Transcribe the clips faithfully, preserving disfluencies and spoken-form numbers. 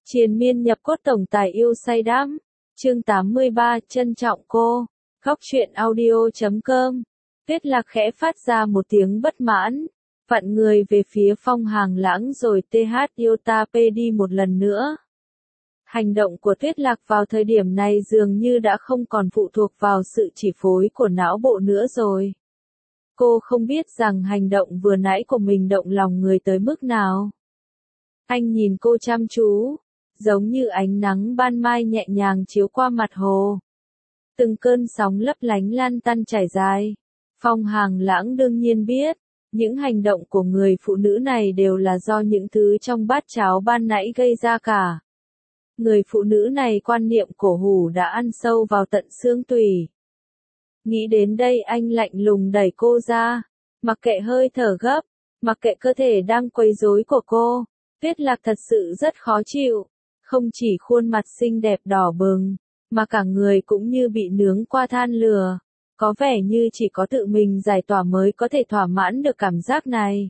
Triền miên nhập cốt tổng tài yêu say đắm. Chương tám mươi ba, trân trọng cô. Góc truyện audio chấm com. Tuyết Lạc khẽ phát ra một tiếng bất mãn, vặn người về phía Phong Hàng Lãng rồi tê hát yêu ta pê đi một lần nữa. Hành động của Tuyết Lạc vào thời điểm này dường như đã không còn phụ thuộc vào sự chỉ phối của não bộ nữa rồi. Cô không biết rằng hành động vừa nãy của mình động lòng người tới mức nào. Anh nhìn cô chăm chú, giống như ánh nắng ban mai nhẹ nhàng chiếu qua mặt hồ. Từng cơn sóng lấp lánh lan tăn trải dài. Phong Hàng Lãng đương nhiên biết, những hành động của người phụ nữ này đều là do những thứ trong bát cháo ban nãy gây ra cả. Người phụ nữ này quan niệm cổ hủ đã ăn sâu vào tận xương tủy. Nghĩ đến đây anh lạnh lùng đẩy cô ra, mặc kệ hơi thở gấp, mặc kệ cơ thể đang quấy rối của cô. Tuyết Lạc thật sự rất khó chịu, không chỉ khuôn mặt xinh đẹp đỏ bừng, mà cả người cũng như bị nướng qua than lửa, có vẻ như chỉ có tự mình giải tỏa mới có thể thỏa mãn được cảm giác này.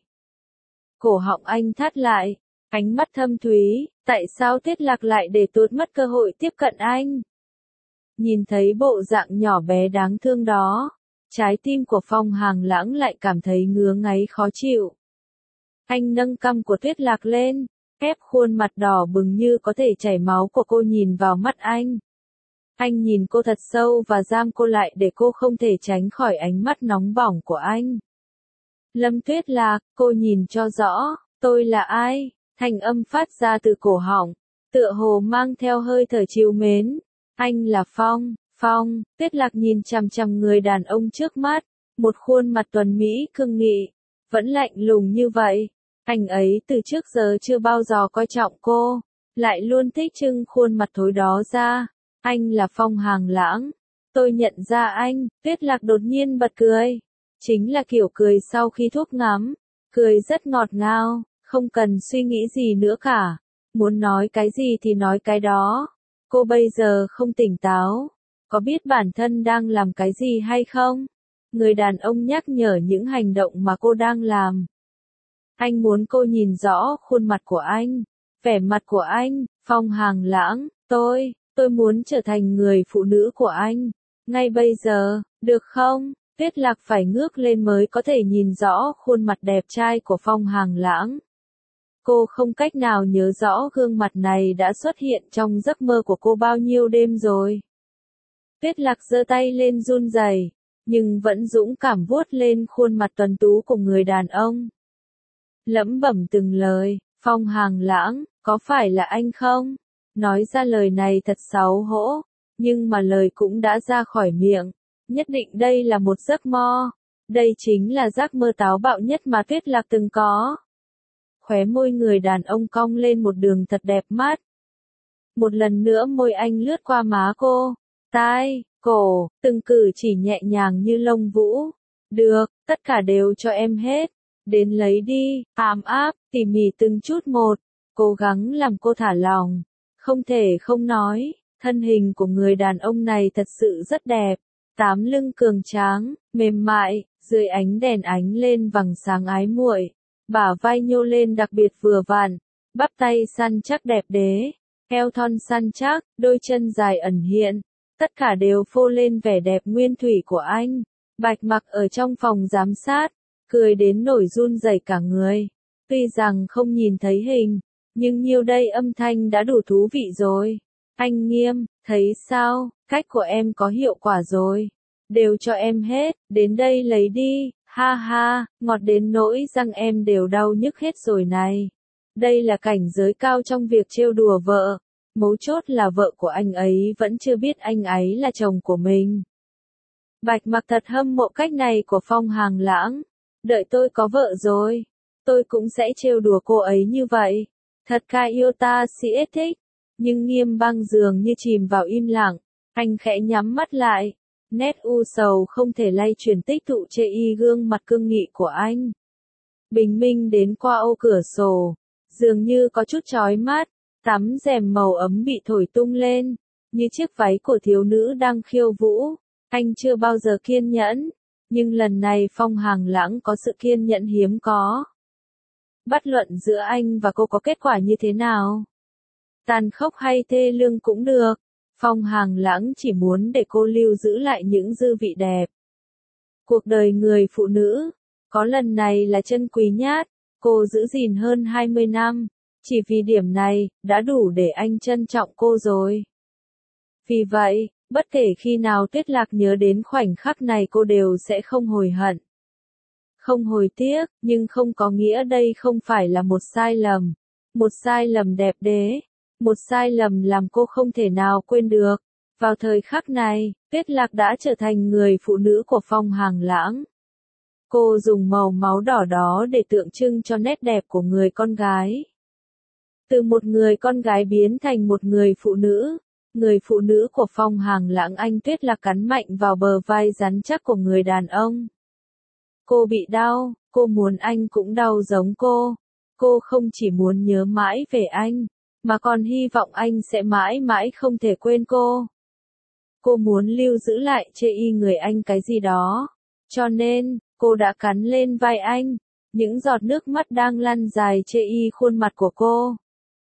Cổ họng anh thắt lại, ánh mắt thâm thúy, tại sao Tuyết Lạc lại để tuột mất cơ hội tiếp cận anh? Nhìn thấy bộ dạng nhỏ bé đáng thương đó, trái tim của Phong Hàng Lãng lại cảm thấy ngứa ngáy khó chịu. Anh nâng cằm của Tuyết Lạc lên, ép khuôn mặt đỏ bừng như có thể chảy máu của cô nhìn vào mắt anh. Anh nhìn cô thật sâu và giam cô lại để cô không thể tránh khỏi ánh mắt nóng bỏng của anh. Lâm Tuyết Lạc, cô nhìn cho rõ, tôi là ai? Thanh âm phát ra từ cổ họng, tựa hồ mang theo hơi thở trìu mến. Anh là Phong, Phong. Tuyết Lạc nhìn chằm chằm người đàn ông trước mắt, một khuôn mặt tuấn mỹ cương nghị, vẫn lạnh lùng như vậy. Anh ấy từ trước giờ chưa bao giờ coi trọng cô, lại luôn thích trưng khuôn mặt thối đó ra. Anh là Phong Hàng Lãng. Tôi nhận ra anh. Tuyết Lạc đột nhiên bật cười. Chính là kiểu cười sau khi thuốc ngắm. Cười rất ngọt ngào, không cần suy nghĩ gì nữa cả. Muốn nói cái gì thì nói cái đó. Cô bây giờ không tỉnh táo. Có biết bản thân đang làm cái gì hay không? Người đàn ông nhắc nhở những hành động mà cô đang làm. Anh muốn cô nhìn rõ khuôn mặt của anh, vẻ mặt của anh. Phong Hàng Lãng, tôi, tôi muốn trở thành người phụ nữ của anh. Ngay bây giờ, được không? Tuyết Lạc phải ngước lên mới có thể nhìn rõ khuôn mặt đẹp trai của Phong Hàng Lãng. Cô không cách nào nhớ rõ gương mặt này đã xuất hiện trong giấc mơ của cô bao nhiêu đêm rồi. Tuyết Lạc giơ tay lên run rẩy, nhưng vẫn dũng cảm vuốt lên khuôn mặt tuấn tú của người đàn ông. Lẩm bẩm từng lời, Phong Hàng Lãng, có phải là anh không? Nói ra lời này thật xấu hổ, nhưng mà lời cũng đã ra khỏi miệng. Nhất định đây là một giấc mơ. Đây chính là giấc mơ táo bạo nhất mà Tuyết Lạc từng có. Khóe môi người đàn ông cong lên một đường thật đẹp mắt. Một lần nữa môi anh lướt qua má cô, tai, cổ, từng cử chỉ nhẹ nhàng như lông vũ. Được, tất cả đều cho em hết. Đến lấy đi, ám áp, tỉ mỉ từng chút một, cố gắng làm cô thả lòng. Không thể không nói, thân hình của người đàn ông này thật sự rất đẹp. Tám lưng cường tráng, mềm mại, dưới ánh đèn ánh lên vầng sáng ái muội. Bả vai nhô lên đặc biệt vừa vặn, bắp tay săn chắc đẹp đẽ, eo thon săn chắc, đôi chân dài ẩn hiện. Tất cả đều phô lên vẻ đẹp nguyên thủy của anh. Bạch Mặc ở trong phòng giám sát, cười đến nổi run rẩy cả người. Tuy rằng không nhìn thấy hình, nhưng nhiêu đây âm thanh đã đủ thú vị rồi. Anh Nghiêm, thấy sao, cách của em có hiệu quả rồi. Đều cho em hết, đến đây lấy đi, ha ha, ngọt đến nỗi răng em đều đau nhức hết rồi này. Đây là cảnh giới cao trong việc trêu đùa vợ. Mấu chốt là vợ của anh ấy vẫn chưa biết anh ấy là chồng của mình. Bạch Mặc thật hâm mộ cách này của Phong Hàng Lãng. Đợi tôi có vợ rồi, tôi cũng sẽ trêu đùa cô ấy như vậy. Thật ca yêu ta si ết thích. Nhưng Nghiêm Băng dường như chìm vào im lặng. Anh khẽ nhắm mắt lại. Nét u sầu không thể lay chuyển tích tụ chê y gương mặt cương nghị của anh. Bình minh đến qua ô cửa sổ, dường như có chút chói mắt. Tấm rèm màu ấm bị thổi tung lên, như chiếc váy của thiếu nữ đang khiêu vũ. Anh chưa bao giờ kiên nhẫn, nhưng lần này Phong Hàng Lãng có sự kiên nhẫn hiếm có. Bất luận giữa anh và cô có kết quả như thế nào, Tàn khốc hay thê lương cũng được. Phong Hàng Lãng chỉ muốn để cô lưu giữ lại những dư vị đẹp. Cuộc đời người phụ nữ, có lần này là chân quý nhất, cô giữ gìn hơn hai mươi năm. Chỉ vì điểm này, đã đủ để anh trân trọng cô rồi. Vì vậy, bất kể khi nào Tuyết Lạc nhớ đến khoảnh khắc này cô đều sẽ không hối hận. Không hối tiếc, nhưng không có nghĩa đây không phải là một sai lầm. Một sai lầm đẹp đẽ. Một sai lầm làm cô không thể nào quên được. Vào thời khắc này, Tuyết Lạc đã trở thành người phụ nữ của Phong Hàng Lãng. Cô dùng màu máu đỏ đó để tượng trưng cho nét đẹp của người con gái. Từ một người con gái biến thành một người phụ nữ. Người phụ nữ của Phong Hàng Lãng anh Tuyết Lạc cắn mạnh vào bờ vai rắn chắc của người đàn ông. Cô bị đau, cô muốn anh cũng đau giống cô. Cô không chỉ muốn nhớ mãi về anh, mà còn hy vọng anh sẽ mãi mãi không thể quên cô. Cô muốn lưu giữ lại chê y người anh cái gì đó. Cho nên, cô đã cắn lên vai anh. Những giọt nước mắt đang lăn dài chê y khuôn mặt của cô.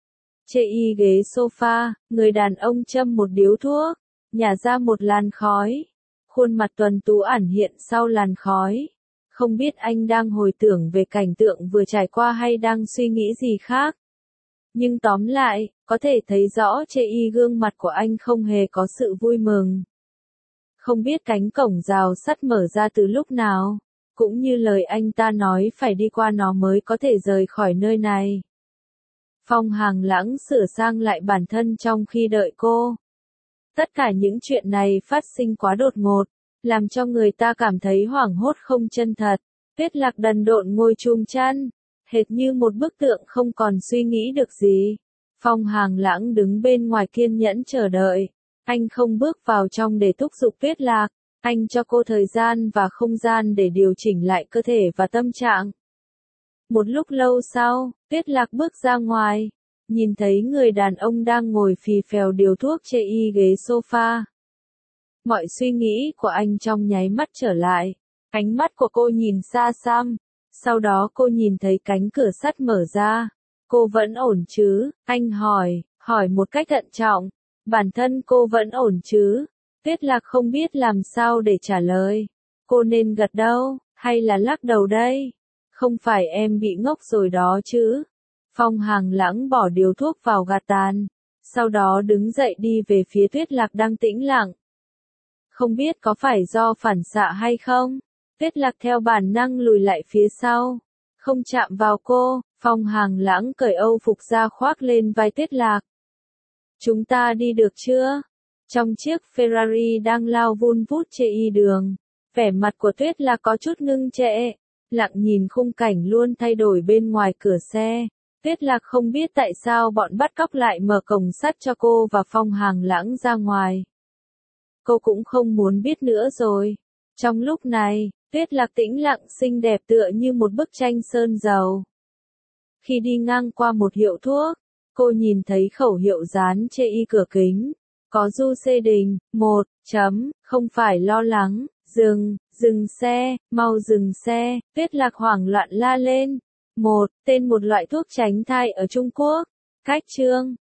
Chê y ghế sofa, người đàn ông châm một điếu thuốc, nhả ra một làn khói. Khuôn mặt tuấn tú ẩn hiện sau làn khói. Không biết anh đang hồi tưởng về cảnh tượng vừa trải qua hay đang suy nghĩ gì khác. Nhưng tóm lại, có thể thấy rõ chê y gương mặt của anh không hề có sự vui mừng. Không biết cánh cổng rào sắt mở ra từ lúc nào, cũng như lời anh ta nói phải đi qua nó mới có thể rời khỏi nơi này. Phong Hàng Lãng sửa sang lại bản thân trong khi đợi cô. Tất cả những chuyện này phát sinh quá đột ngột, làm cho người ta cảm thấy hoảng hốt không chân thật. Tuyết Lạc đần độn ngồi chùm chăn, hệt như một bức tượng không còn suy nghĩ được gì. Phong Hàng Lãng đứng bên ngoài kiên nhẫn chờ đợi. Anh không bước vào trong để thúc giục Tuyết Lạc, anh cho cô thời gian và không gian để điều chỉnh lại cơ thể và tâm trạng. Một lúc lâu sau, Tuyết Lạc bước ra ngoài, nhìn thấy người đàn ông đang ngồi phì phèo điếu thuốc chê y ghế sofa. Mọi suy nghĩ của anh trong nháy mắt trở lại, ánh mắt của cô nhìn xa xăm, sau đó cô nhìn thấy cánh cửa sắt mở ra. Cô vẫn ổn chứ? Anh hỏi, hỏi một cách thận trọng. Bản thân cô vẫn ổn chứ? Tuyết Lạc không biết làm sao để trả lời. Cô nên gật đầu, hay là lắc đầu đây? Không phải em bị ngốc rồi đó chứ? Phong Hàng Lãng bỏ điếu thuốc vào gạt tàn, sau đó đứng dậy đi về phía Tuyết Lạc đang tĩnh lặng. Không biết có phải do phản xạ hay không? Tuyết Lạc theo bản năng lùi lại phía sau, không chạm vào cô. Phong Hàng Lãng cởi âu phục ra khoác lên vai Tuyết Lạc. Chúng ta đi được chưa? Trong chiếc Ferrari đang lao vun vút trên y đường, vẻ mặt của Tuyết Lạc có chút ngưng trệ, lặng nhìn khung cảnh luôn thay đổi bên ngoài cửa xe. Tuyết Lạc không biết tại sao bọn bắt cóc lại mở cổng sắt cho cô và Phong Hàng Lãng ra ngoài. Cô cũng không muốn biết nữa rồi. Trong lúc này, Tuyết Lạc tĩnh lặng xinh đẹp tựa như một bức tranh sơn dầu. Khi đi ngang qua một hiệu thuốc, cô nhìn thấy khẩu hiệu dán trên y cửa kính. Có Du Xê Đình, một, chấm, không phải lo lắng, dừng, dừng xe, mau dừng xe. Tuyết Lạc hoảng loạn la lên. Một, tên một loại thuốc tránh thai ở Trung Quốc. Cách chương